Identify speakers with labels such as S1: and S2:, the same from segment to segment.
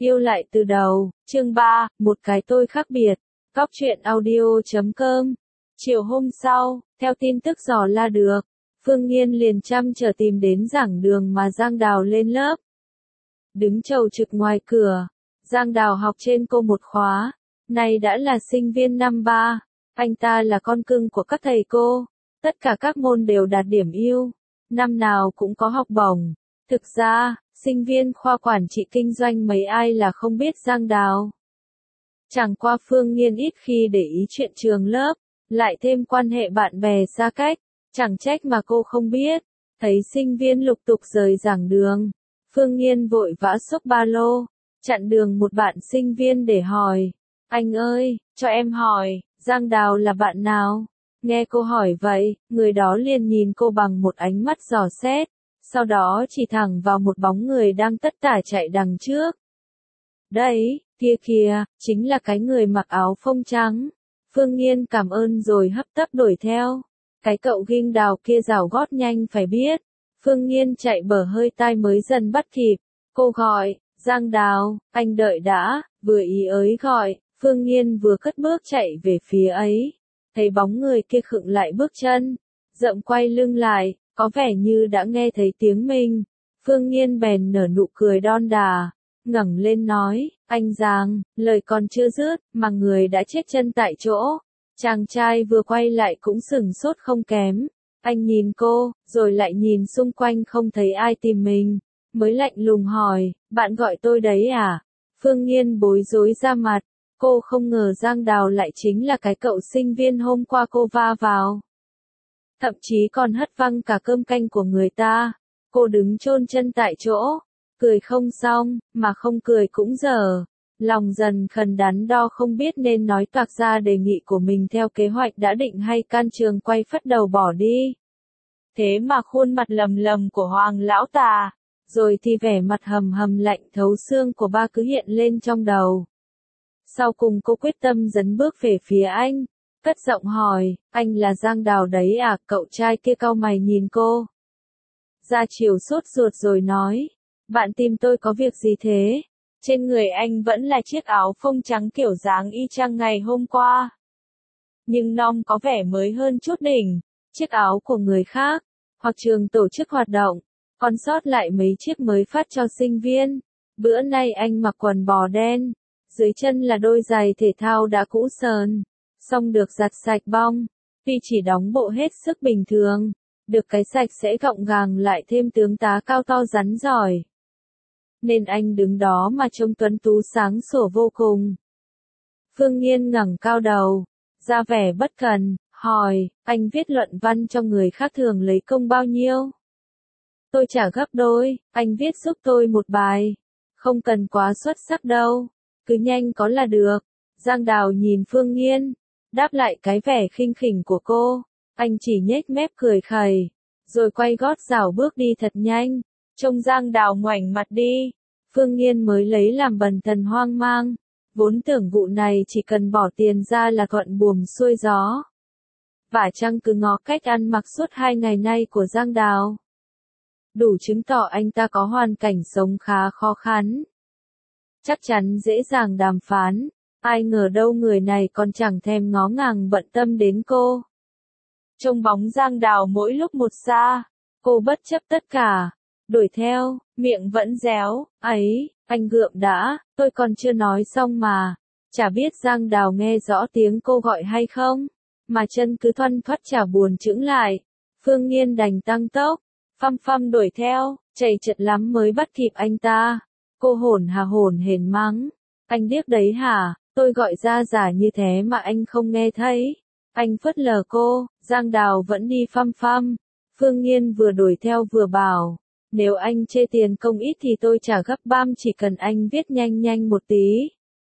S1: Yêu lại từ đầu, chương 3, một cái tôi khác biệt. Góc truyện audio.com. Chiều hôm sau, theo tin tức dò la được, Phương Nghiên liền chăm chờ tìm đến giảng đường mà Giang Đào lên lớp. Đứng chầu trực ngoài cửa, Giang Đào học trên cô một khóa, nay đã là sinh viên năm 3, anh ta là con cưng của các thầy cô, tất cả các môn đều đạt điểm ưu, năm nào cũng có học bổng. Thực ra, sinh viên khoa quản trị kinh doanh mấy ai là không biết Giang Đào. Chẳng qua Phương Nghiên ít khi để ý chuyện trường lớp, lại thêm quan hệ bạn bè xa cách, chẳng trách mà cô không biết. Thấy sinh viên lục tục rời giảng đường, Phương Nghiên vội vã xốc ba lô, chặn đường một bạn sinh viên để hỏi. Anh ơi, cho em hỏi, Giang Đào là bạn nào? Nghe cô hỏi vậy, người đó liền nhìn cô bằng một ánh mắt dò xét, sau đó chỉ thẳng vào một bóng người đang tất tả chạy đằng trước. Đấy, kia kìa, chính là cái người mặc áo phông trắng. Phương Nghiên cảm ơn rồi hấp tấp đuổi theo. Cái cậu ghim Đào kia rảo gót nhanh phải biết. Phương Nghiên chạy bở hơi tai mới dần bắt kịp. Cô gọi, Giang Đào, anh đợi đã, vừa ý ới gọi, Phương Nghiên vừa cất bước chạy về phía ấy. Thấy bóng người kia khựng lại bước chân, rậm quay lưng lại, có vẻ như đã nghe thấy tiếng mình. Phương Nghiên bèn nở nụ cười đon đà, ngẩng lên nói, anh Giang, lời còn chưa dứt, mà người đã chết chân tại chỗ. Chàng trai vừa quay lại cũng sửng sốt không kém. Anh nhìn cô, rồi lại nhìn xung quanh không thấy ai tìm mình, mới lạnh lùng hỏi, bạn gọi tôi đấy à? Phương Nghiên bối rối ra mặt, cô không ngờ Giang Đào lại chính là cái cậu sinh viên hôm qua cô va vào. Thậm chí còn hất văng cả cơm canh của người ta. Cô đứng chôn chân tại chỗ, cười không xong, mà không cười cũng dở. Lòng dần khần đắn đo không biết nên nói toạc ra đề nghị của mình theo kế hoạch đã định hay can trường quay phất đầu bỏ đi. Thế mà khuôn mặt lầm lầm của Hoàng lão tà, rồi thì vẻ mặt hầm hầm lạnh thấu xương của ba cứ hiện lên trong đầu. Sau cùng cô quyết tâm dấn bước về phía anh, cất giọng hỏi, anh là Giang Đào đấy à? Cậu trai kia cau mày nhìn cô. Ra chiều sốt ruột rồi nói, bạn tìm tôi có việc gì thế? Trên người anh vẫn là chiếc áo phông trắng kiểu dáng y chang ngày hôm qua. Nhưng nong có vẻ mới hơn chút đỉnh, chiếc áo của người khác, hoặc trường tổ chức hoạt động, còn sót lại mấy chiếc mới phát cho sinh viên. Bữa nay anh mặc quần bò đen, dưới chân là đôi giày thể thao đã cũ sờn, xong được giặt sạch bong, tuy chỉ đóng bộ hết sức bình thường, được cái sạch sẽ gọn gàng lại thêm tướng tá cao to rắn giỏi. Nên anh đứng đó mà trông tuấn tú sáng sủa vô cùng. Phương Nghiên ngẩng cao đầu, ra vẻ bất cần, hỏi, anh viết luận văn cho người khác thường lấy công bao nhiêu? Tôi trả gấp đôi, anh viết giúp tôi một bài. Không cần quá xuất sắc đâu, cứ nhanh có là được. Giang Đào nhìn Phương Nghiên, đáp lại cái vẻ khinh khỉnh của cô. Anh chỉ nhếch mép cười khẩy, rồi quay gót rảo bước đi thật nhanh. Trông Giang Đào ngoảnh mặt đi, Phương Nghiên mới lấy làm bần thần hoang mang. Vốn tưởng vụ này chỉ cần bỏ tiền ra là thuận buồm xuôi gió. Vả chăng cứ ngó cách ăn mặc suốt 2 ngày nay của Giang Đào, đủ chứng tỏ anh ta có hoàn cảnh sống khá khó khăn. Chắc chắn dễ dàng đàm phán, ai ngờ đâu người này còn chẳng thèm ngó ngàng bận tâm đến cô. Trông bóng Giang Đào mỗi lúc một xa, cô bất chấp tất cả, đuổi theo, miệng vẫn réo, ấy, anh gượng đã, tôi còn chưa nói xong mà. Chả biết Giang Đào nghe rõ tiếng cô gọi hay không, mà chân cứ thoăn thoắt chả buồn chững lại. Phương Nghiên đành tăng tốc, phăm phăm đuổi theo, chạy chật lắm mới bắt kịp anh ta. Cô hổn hển mắng, anh điếc đấy hả, tôi gọi ra giả như thế mà anh không nghe thấy. Anh phớt lờ cô, Giang Đào vẫn đi phăm phăm. Phương Nghiên vừa đuổi theo vừa bảo, nếu anh chê tiền công ít thì tôi trả gấp băm, chỉ cần anh viết nhanh nhanh một tí.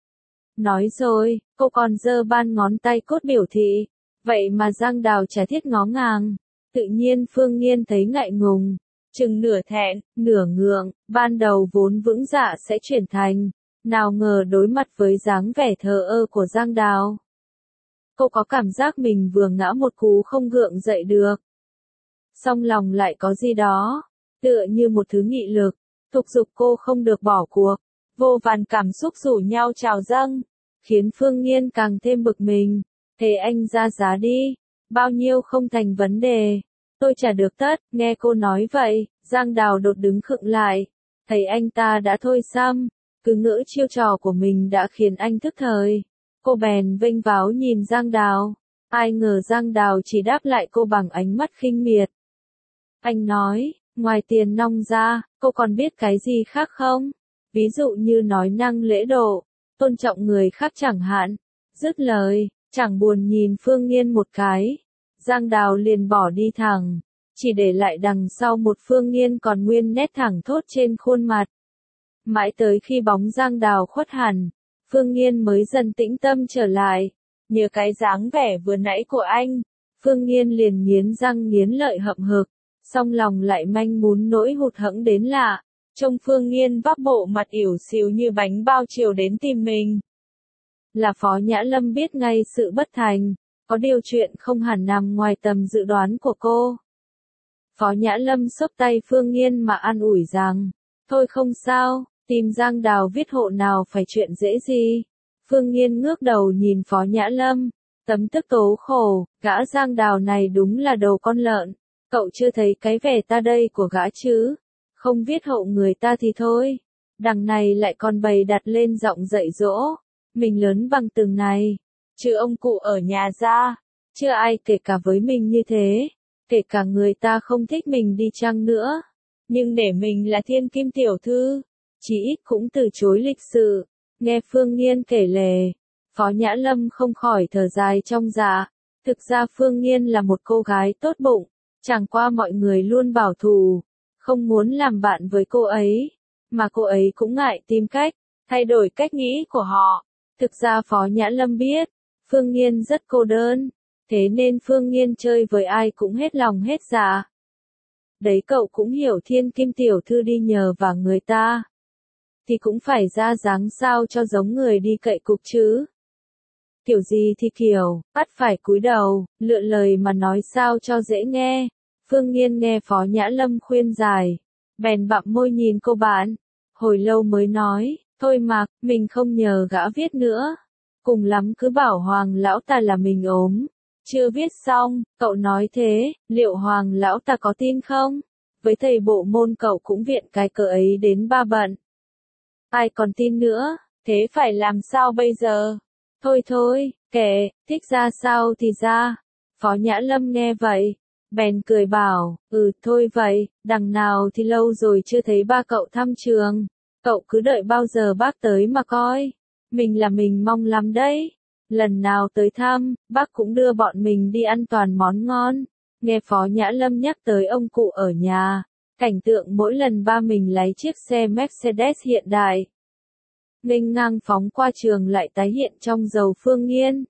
S1: Nói rồi, cô còn giơ ban ngón tay cốt biểu thị, vậy mà Giang Đào chả thiết ngó ngàng. Tự nhiên Phương Nghiên thấy ngại ngùng, chừng nửa thẹn, nửa ngượng, ban đầu vốn vững dạ sẽ chuyển thành, nào ngờ đối mặt với dáng vẻ thờ ơ của Giang Đào. Cô có cảm giác mình vừa ngã một cú không gượng dậy được. Song lòng lại có gì đó, tựa như một thứ nghị lực, thúc giục cô không được bỏ cuộc. vô vàn cảm xúc rủ nhau trào dâng, khiến Phương Nghiên càng thêm bực mình. Thế anh ra giá đi, bao nhiêu không thành vấn đề, tôi trả được tất. Nghe cô nói vậy, Giang Đào đột đứng khựng lại, thấy anh ta đã thôi xăm, cứ ngỡ chiêu trò của mình đã khiến anh thức thời. Cô bèn vênh váo nhìn Giang Đào, ai ngờ Giang Đào chỉ đáp lại cô bằng ánh mắt khinh miệt. Anh nói, ngoài tiền nong ra, cô còn biết cái gì khác không? Ví dụ như nói năng lễ độ, tôn trọng người khác chẳng hạn. Dứt lời, chẳng buồn nhìn Phương Nghiên một cái, Giang Đào liền bỏ đi thẳng, chỉ để lại đằng sau một Phương Nghiên còn nguyên nét thẳng thốt trên khuôn mặt. Mãi tới khi bóng Giang Đào khuất hẳn, Phương Nghiên mới dần tĩnh tâm trở lại. Nhờ cái dáng vẻ vừa nãy của anh, Phương Nghiên liền nghiến răng nghiến lợi hậm hực, song lòng lại manh mún nỗi hụt hẫng đến lạ. Trông Phương Nghiên vác bộ mặt ỉu xìu như bánh bao chiều đến tìm mình. Là Phó Nhã Lâm biết ngay sự bất thành, có điều chuyện không hẳn nằm ngoài tầm dự đoán của cô. Phó Nhã Lâm xốc tay Phương Nghiên mà an ủi rằng, thôi không sao, tìm Giang Đào viết hộ nào phải chuyện dễ gì. Phương Nghiên ngước đầu nhìn Phó Nhã Lâm, tấm tức tố khổ, gã Giang Đào này đúng là đầu con lợn, cậu chưa thấy cái vẻ ta đây của gã chứ, không viết hộ người ta thì thôi, đằng này lại còn bày đặt lên giọng dạy dỗ, mình lớn bằng từng này, chứ ông cụ ở nhà ra, chưa ai kể cả với mình như thế, kể cả người ta không thích mình đi chăng nữa, nhưng để mình là thiên kim tiểu thư, chí ít cũng từ chối lịch sự. Nghe Phương Nghiên kể lể, Phó Nhã Lâm không khỏi thở dài trong dạ. Thực ra Phương Nghiên là một cô gái tốt bụng, chẳng qua mọi người luôn bảo thủ, không muốn làm bạn với cô ấy, mà cô ấy cũng ngại tìm cách, thay đổi cách nghĩ của họ. Thực ra Phó Nhã Lâm biết, Phương Nghiên rất cô đơn, thế nên Phương Nghiên chơi với ai cũng hết lòng hết dạ. Đấy cậu cũng hiểu thiên kim tiểu thư đi nhờ vào người ta, thì cũng phải ra dáng sao cho giống người đi cậy cục chứ. Kiểu gì thì kiểu, bắt phải cúi đầu, lựa lời mà nói sao cho dễ nghe. Phương Nghiên nghe Phó Nhã Lâm khuyên giải, bèn bặm môi nhìn cô bạn, hồi lâu mới nói, thôi mà, mình không nhờ gã viết nữa. Cùng lắm cứ bảo Hoàng lão ta là mình ốm, chưa viết xong, cậu nói thế, liệu Hoàng lão ta có tin không? Với thầy bộ môn cậu cũng viện cái cớ ấy đến ba bận. Ai còn tin nữa, thế phải làm sao bây giờ? Thôi thôi, kệ, thích ra sao thì ra. Phó Nhã Lâm nghe vậy, bèn cười bảo, thôi vậy, đằng nào thì lâu rồi chưa thấy ba cậu thăm trường. Cậu cứ đợi bao giờ bác tới mà coi. Mình là mình mong lắm đấy. Lần nào tới thăm, bác cũng đưa bọn mình đi ăn toàn món ngon. Nghe Phó Nhã Lâm nhắc tới ông cụ ở nhà, cảnh tượng mỗi lần ba mình lái chiếc xe Mercedes hiện đại, nghênh ngang phóng qua trường lại tái hiện trong đầu Phương Nghiên.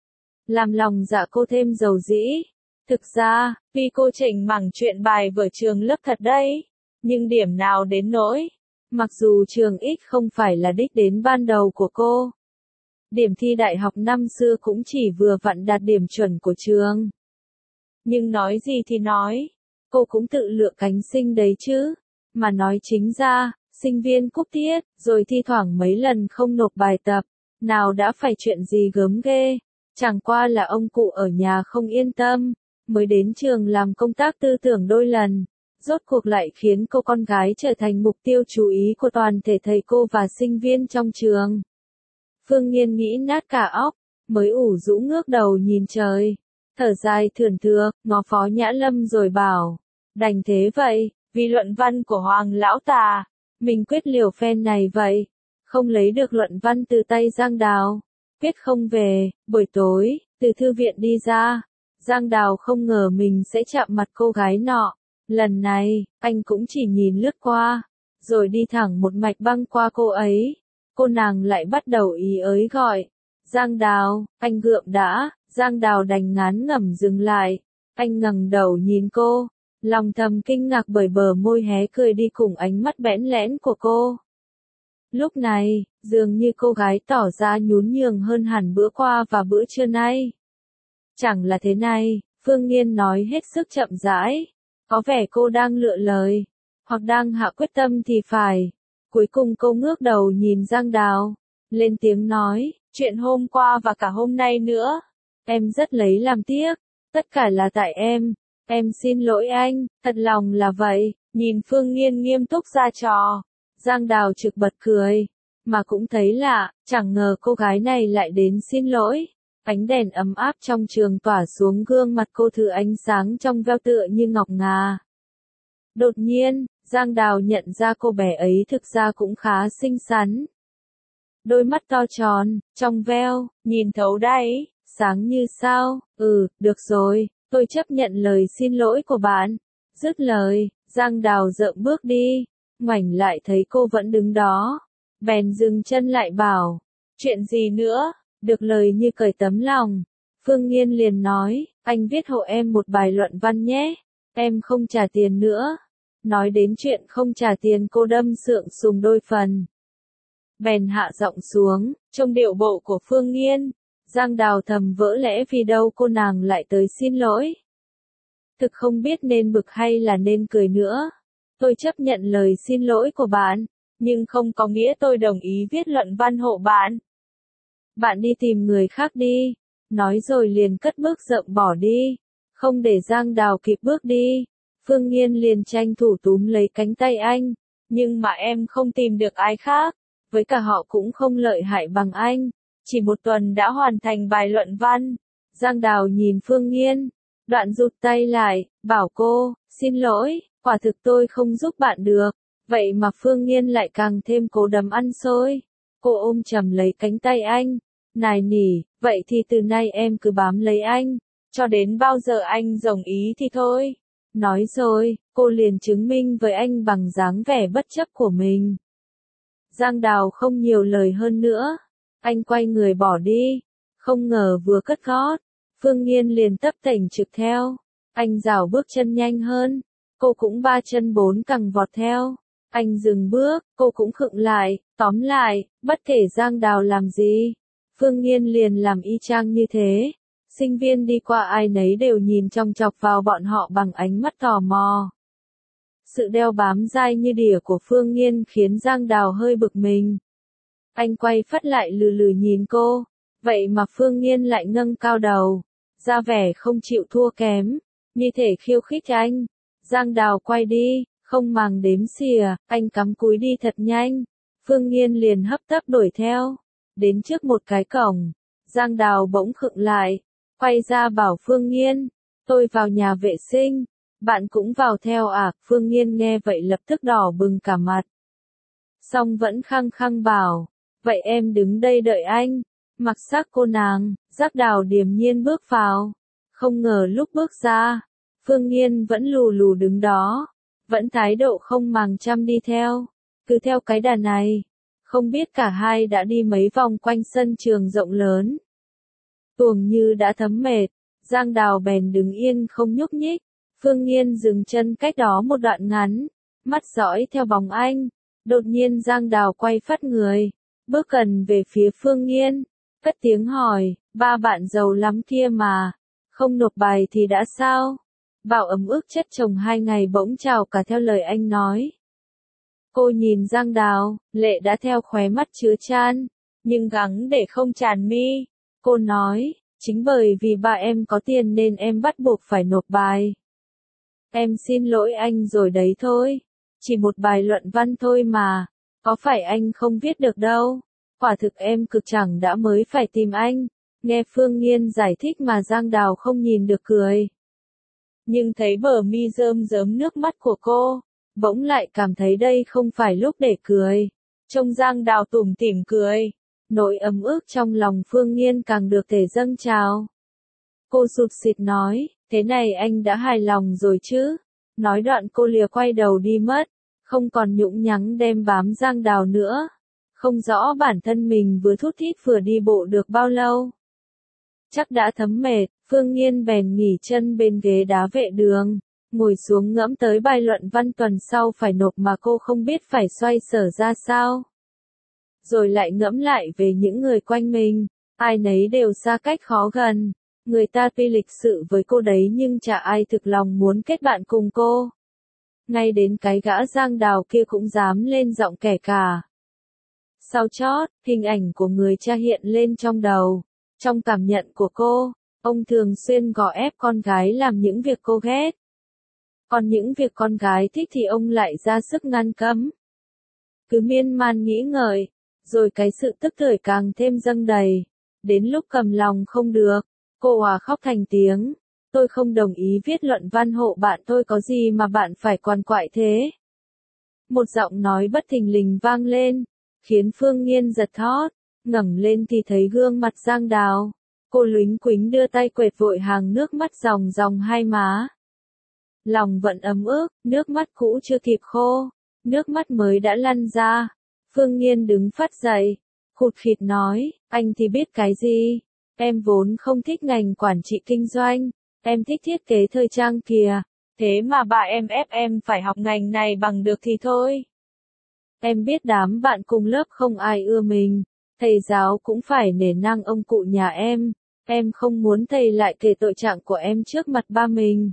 S1: Làm lòng dạ cô thêm dầu dĩ. Thực ra, vì cô chỉnh mảng chuyện bài vở trường lớp thật đấy. Nhưng điểm nào đến nỗi. Mặc dù trường X không phải là đích đến ban đầu của cô. Điểm thi đại học năm xưa cũng chỉ vừa vặn đạt điểm chuẩn của trường. Nhưng nói gì thì nói, cô cũng tự lựa cánh sinh đấy chứ. Mà nói chính ra, sinh viên cúp tiết, rồi thi thoảng mấy lần không nộp bài tập, nào đã phải chuyện gì gớm ghê, chẳng qua là ông cụ ở nhà không yên tâm, mới đến trường làm công tác tư tưởng đôi lần, rốt cuộc lại khiến cô con gái trở thành mục tiêu chú ý của toàn thể thầy cô và sinh viên trong trường. Phương Nghiên nghĩ nát cả óc, mới ủ rũ ngước đầu nhìn trời, thở dài thườn thượt, ngó Phó Nhã Lâm rồi bảo, đành thế vậy, vì luận văn của Hoàng lão tà. Mình quyết liều phen này vậy, không lấy được luận văn từ tay Giang Đào, viết không về, buổi tối, từ thư viện đi ra, Giang Đào không ngờ mình sẽ chạm mặt cô gái nọ, lần này, anh cũng chỉ nhìn lướt qua, rồi đi thẳng một mạch băng qua cô ấy, cô nàng lại bắt đầu ý ới gọi, Giang Đào, anh gượng đã, Giang Đào đành ngán ngẩm dừng lại, anh ngẩng đầu nhìn cô. Lòng thầm kinh ngạc bởi bờ môi hé cười đi cùng ánh mắt bẽn lẽn của cô. Lúc này, dường như cô gái tỏ ra nhún nhường hơn hẳn bữa qua và bữa trưa nay. Chẳng là thế này, Phương Nghiên nói hết sức chậm rãi. Có vẻ cô đang lựa lời, hoặc đang hạ quyết tâm thì phải. Cuối cùng cô ngước đầu nhìn Giang Đào, lên tiếng nói, chuyện hôm qua và cả hôm nay nữa, em rất lấy làm tiếc, tất cả là tại em xin lỗi anh, thật lòng là vậy. Nhìn Phương Nghiên nghiêm túc ra trò, Giang Đào trực bật cười, mà cũng thấy lạ, chẳng ngờ cô gái này lại đến xin lỗi. Ánh đèn ấm áp trong trường tỏa xuống gương mặt cô thử ánh sáng trong veo tựa như ngọc ngà. Đột nhiên, Giang Đào nhận ra cô bé ấy thực ra cũng khá xinh xắn. Đôi mắt to tròn, trong veo, nhìn thấu đáy, sáng như sao. Được rồi, tôi chấp nhận lời xin lỗi của bạn. Dứt lời, Giang Đào dậm bước đi, ngoảnh lại thấy cô vẫn đứng đó. Bèn dừng chân lại bảo, chuyện gì nữa, được lời như cởi tấm lòng. Phương Nghiên liền nói, anh viết hộ em một bài luận văn nhé, em không trả tiền nữa. Nói đến chuyện không trả tiền cô đâm sượng sùng đôi phần. Bèn hạ giọng xuống, trong điệu bộ của Phương Nghiên, Giang Đào thầm vỡ lẽ vì đâu cô nàng lại tới xin lỗi. Thực không biết nên bực hay là nên cười nữa. Tôi chấp nhận lời xin lỗi của bạn, nhưng không có nghĩa tôi đồng ý viết luận văn hộ bạn. Bạn đi tìm người khác đi. Nói rồi liền cất bước rậm bỏ đi. Không để Giang Đào kịp bước đi, Phương Nghiên liền tranh thủ túm lấy cánh tay anh. Nhưng mà em không tìm được ai khác, với cả họ cũng không lợi hại bằng anh. Chỉ 1 tuần đã hoàn thành bài luận văn. Giang Đào nhìn Phương Nghiên, đoạn rụt tay lại, bảo cô, xin lỗi, quả thực tôi không giúp bạn được. Vậy mà Phương Nghiên lại càng thêm cố đấm ăn xôi. Cô ôm chầm lấy cánh tay anh, nài nỉ, vậy thì từ nay em cứ bám lấy anh, cho đến bao giờ anh đồng ý thì thôi. Nói rồi, cô liền chứng minh với anh bằng dáng vẻ bất chấp của mình. Giang Đào không nhiều lời hơn nữa. Anh quay người bỏ đi. Không ngờ vừa cất gót, Phương Nghiên liền tấp tành trực theo. Anh rảo bước chân nhanh hơn. Cô cũng 3 chân 4 cẳng vọt theo. Anh dừng bước, cô cũng khựng lại. Tóm lại, bất kể Giang Đào làm gì, Phương Nghiên liền làm y chang như thế. Sinh viên đi qua ai nấy đều nhìn chòng chọc vào bọn họ bằng ánh mắt tò mò. Sự đeo bám dai như đỉa của Phương Nghiên khiến Giang Đào hơi bực mình. Anh quay phắt lại lừ lừ nhìn cô, vậy mà Phương Nghiên lại nâng cao đầu, ra vẻ không chịu thua kém, như thể khiêu khích anh. Giang Đào quay đi, không màng đếm xỉa, anh cắm cúi đi thật nhanh. Phương Nghiên liền hấp tấp đuổi theo. Đến trước một cái cổng, Giang Đào bỗng khựng lại, quay ra bảo Phương Nghiên, tôi vào nhà vệ sinh, bạn cũng vào theo à? Phương Nghiên nghe vậy lập tức đỏ bừng cả mặt. Song vẫn khăng khăng bảo, vậy em đứng đây đợi anh. Mặc xác cô nàng, Giang Đào điềm nhiên bước vào. Không ngờ lúc bước ra, Phương Nghiên vẫn lù lù đứng đó, vẫn thái độ không màng chăm đi theo. Cứ theo cái đà này, không biết cả hai đã đi mấy vòng quanh sân trường rộng lớn. Tuồng như đã thấm mệt, Giang Đào bèn đứng yên không nhúc nhích. Phương Nghiên dừng chân cách đó một đoạn ngắn, mắt dõi theo bóng anh. Đột nhiên Giang Đào quay phắt người, bước gần về phía Phương Nghiên, cất tiếng hỏi, ba bạn giàu lắm kia mà, không nộp bài thì đã sao? Bảo ấm ức chất chồng 2 ngày bỗng trào cả theo lời anh nói. Cô nhìn Giang Đào, lệ đã theo khóe mắt chứa chan, nhưng gắng để không tràn mi. Cô nói, chính bởi vì ba em có tiền nên em bắt buộc phải nộp bài. Em xin lỗi anh rồi đấy thôi. Chỉ một bài luận văn thôi mà, có phải anh không viết được đâu. Quả thực em cực chẳng đã mới phải tìm anh. Nghe Phương Nghiên giải thích mà Giang Đào không nhìn được cười. Nhưng thấy bờ mi rơm rớm nước mắt của cô, bỗng lại cảm thấy đây không phải lúc để cười. Trông Giang Đào tủm tỉm cười, nỗi ấm ức trong lòng Phương Nghiên càng được thể dâng trào. Cô sụt sịt nói, thế này anh đã hài lòng rồi chứ? Nói đoạn cô lìa quay đầu đi mất, không còn nhũng nhắng đem bám Giang Đào nữa. Không rõ bản thân mình vừa thút thít vừa đi bộ được bao lâu. Chắc đã thấm mệt, Phương Nghiên bèn nghỉ chân bên ghế đá vệ đường, ngồi xuống ngẫm tới bài luận văn tuần sau phải nộp mà cô không biết phải xoay sở ra sao. Rồi lại ngẫm lại về những người quanh mình, ai nấy đều xa cách khó gần. Người ta tuy lịch sự với cô đấy nhưng chả ai thực lòng muốn kết bạn cùng cô. ngay đến cái gã Giang Đào kia cũng dám lên giọng kẻ cả. Sau chót, hình ảnh của người cha hiện lên trong đầu. Trong cảm nhận của cô, ông thường xuyên gò ép con gái làm những việc cô ghét. Còn những việc con gái thích thì ông lại ra sức ngăn cấm. Cứ miên man nghĩ ngợi, rồi cái sự tức tưởi càng thêm dâng đầy. Đến lúc cầm lòng không được, cô òa khóc thành tiếng. Tôi không đồng ý viết luận văn hộ bạn, tôi có gì mà bạn phải quằn quại thế? Một giọng nói bất thình lình vang lên, khiến Phương Nghiên giật thót, ngẩng lên thì thấy gương mặt Giang Đào. Cô lúnh quính đưa tay quệt vội hàng nước mắt ròng ròng hai má. Lòng vẫn ấm ức, nước mắt cũ chưa kịp khô, nước mắt mới đã lăn ra. Phương Nghiên đứng phắt dậy, khụt khịt nói, anh thì biết cái gì, em vốn không thích ngành quản trị kinh doanh, em thích thiết kế thời trang kìa, thế mà bà em ép em phải học ngành này bằng được thì thôi. Em biết đám bạn cùng lớp không ai ưa mình, thầy giáo cũng phải nể nang ông cụ nhà em không muốn thầy lại kể tội trạng của em trước mặt ba mình.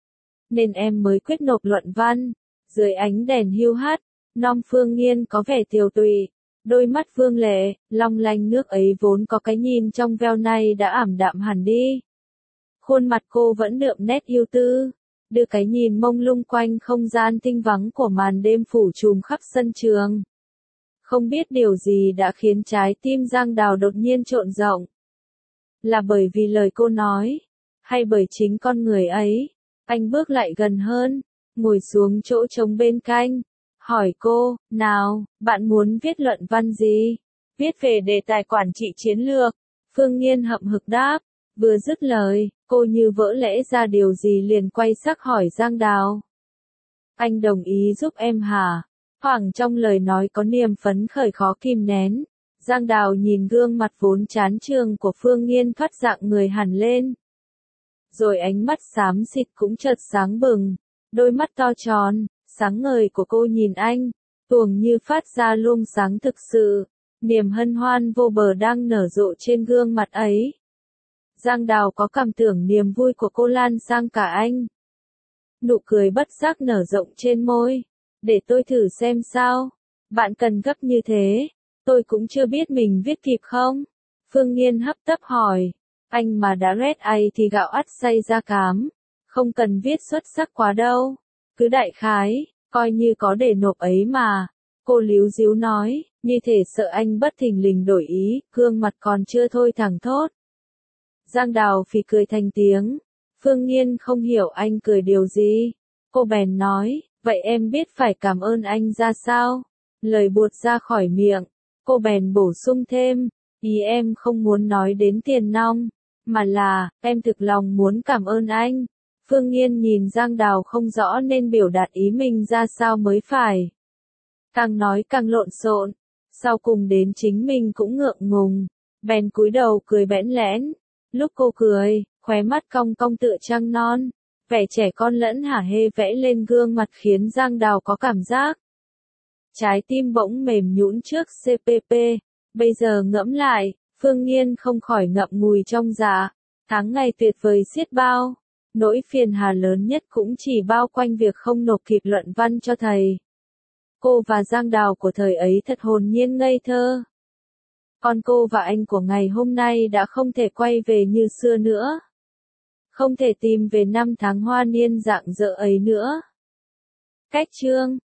S1: Nên em mới quyết nộp luận văn. Dưới ánh đèn hiu hắt, non Phương Nghiên có vẻ tiều tụy, đôi mắt Phương Lệ, long lanh nước ấy vốn có cái nhìn trong veo nay đã ảm đạm hẳn đi. Khuôn mặt cô vẫn đượm nét ưu tư, đưa cái nhìn mông lung quanh không gian tinh vắng của màn đêm phủ trùm khắp sân trường. Không biết điều gì đã khiến trái tim Giang Đào đột nhiên trộn rộng. Là bởi vì lời cô nói, hay bởi chính con người ấy? Anh bước lại gần hơn, ngồi xuống chỗ trống bên cạnh, hỏi cô, nào, bạn muốn viết luận văn gì? Viết về đề tài quản trị chiến lược. Phương Nghiên hậm hực đáp, vừa dứt lời, cô như vỡ lẽ ra điều gì liền quay sắc hỏi Giang Đào. Anh đồng ý giúp em hả? Thoảng trong lời nói có niềm phấn khởi khó kìm nén. Giang Đào nhìn gương mặt vốn chán chường của Phương Nghiên thoát dạng người hẳn lên. Rồi ánh mắt xám xịt cũng chợt sáng bừng, đôi mắt to tròn, sáng ngời của cô nhìn anh, tuồng như phát ra luồng sáng thực sự, niềm hân hoan vô bờ đang nở rộ trên gương mặt ấy. Giang Đào có cảm tưởng niềm vui của cô lan sang cả anh. Nụ cười bất giác nở rộng trên môi, để tôi thử xem sao, bạn cần gấp như thế, tôi cũng chưa biết mình viết kịp không? Phương Nghiên hấp tấp hỏi. Anh mà đã red ai thì gạo ắt xay ra cám, không cần viết xuất sắc quá đâu, cứ đại khái, coi như có để nộp ấy mà. Cô líu díu nói, như thể sợ anh bất thình lình đổi ý, gương mặt còn chưa thôi thẳng thốt. Giang Đào phì cười thành tiếng, Phương Nghiên không hiểu anh cười điều gì. Cô bèn nói, vậy em biết phải cảm ơn anh ra sao? Lời buột ra khỏi miệng, cô bèn bổ sung thêm, ý em không muốn nói đến tiền nong, mà là, em thực lòng muốn cảm ơn anh. Phương Nghiên nhìn Giang Đào không rõ nên biểu đạt ý mình ra sao mới phải. Càng nói càng lộn xộn, sau cùng đến chính mình cũng ngượng ngùng, bèn cúi đầu cười bẽn lẽn. Lúc cô cười, khóe mắt cong cong tựa trăng non, vẻ trẻ con lẫn hả hê vẽ lên gương mặt khiến Giang Đào có cảm giác. Trái tim bỗng mềm nhũn trước CPP, bây giờ ngẫm lại, Phương Nghiên không khỏi ngậm ngùi trong dạ, tháng ngày tuyệt vời xiết bao. Nỗi phiền hà lớn nhất cũng chỉ bao quanh việc không nộp kịp luận văn cho thầy. Cô và Giang Đào của thời ấy thật hồn nhiên ngây thơ. Còn cô và anh của ngày hôm nay đã không thể quay về như xưa nữa. Không thể tìm về năm tháng hoa niên rạng rỡ ấy nữa. Cách chương